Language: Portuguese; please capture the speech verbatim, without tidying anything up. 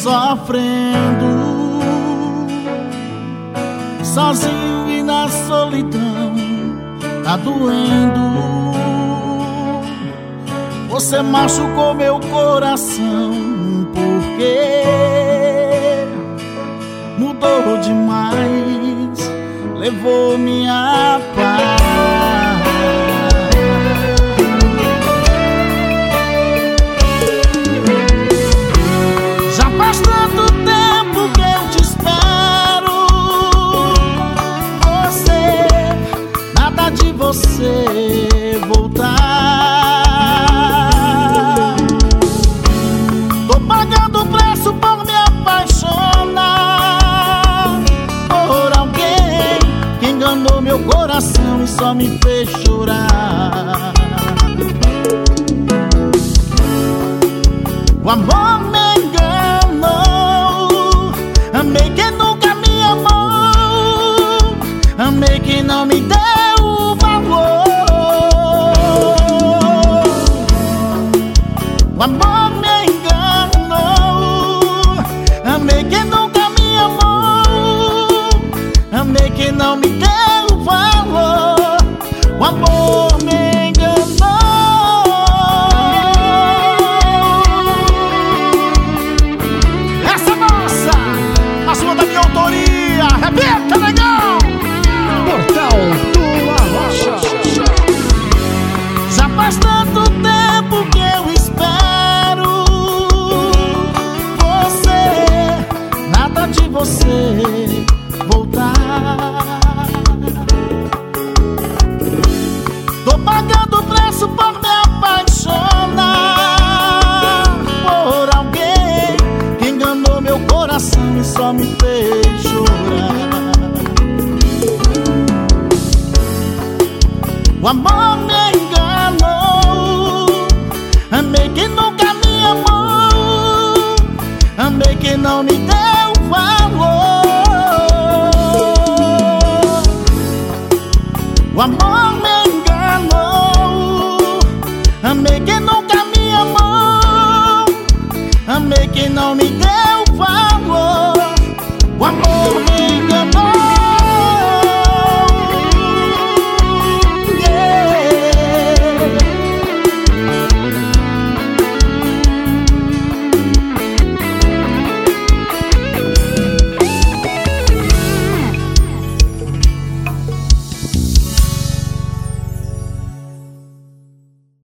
sofrendo, sozinho e na solidão, tá doendo. Você machucou meu coração, porque mudou demais, levou minha paz. Já faz tanto tempo que eu te espero, você, nada de você voltar. Tô pagando o preço por me apaixonar por alguém que enganou meu coração e só me fez chorar. O amor me enganou, amei quem nunca me amou, amei quem não me deu valor. O amor me enganou, amei quem nunca me amou, amei quem não me deu valor. O amor me enganou. Essa moça, a sua da minha autoria, arrebenta, legal! Portal do Arrocha. Já faz tanto tempo que eu espero você, nada de você voltar. Tô pagando o preço por me apaixonar por alguém que enganou meu coração e só me fez chorar. O amor me enganou, amei quem nunca me amou, amei quem não me deu valor. O amor me enganou, amei quem nunca me amou, amei quem não me deu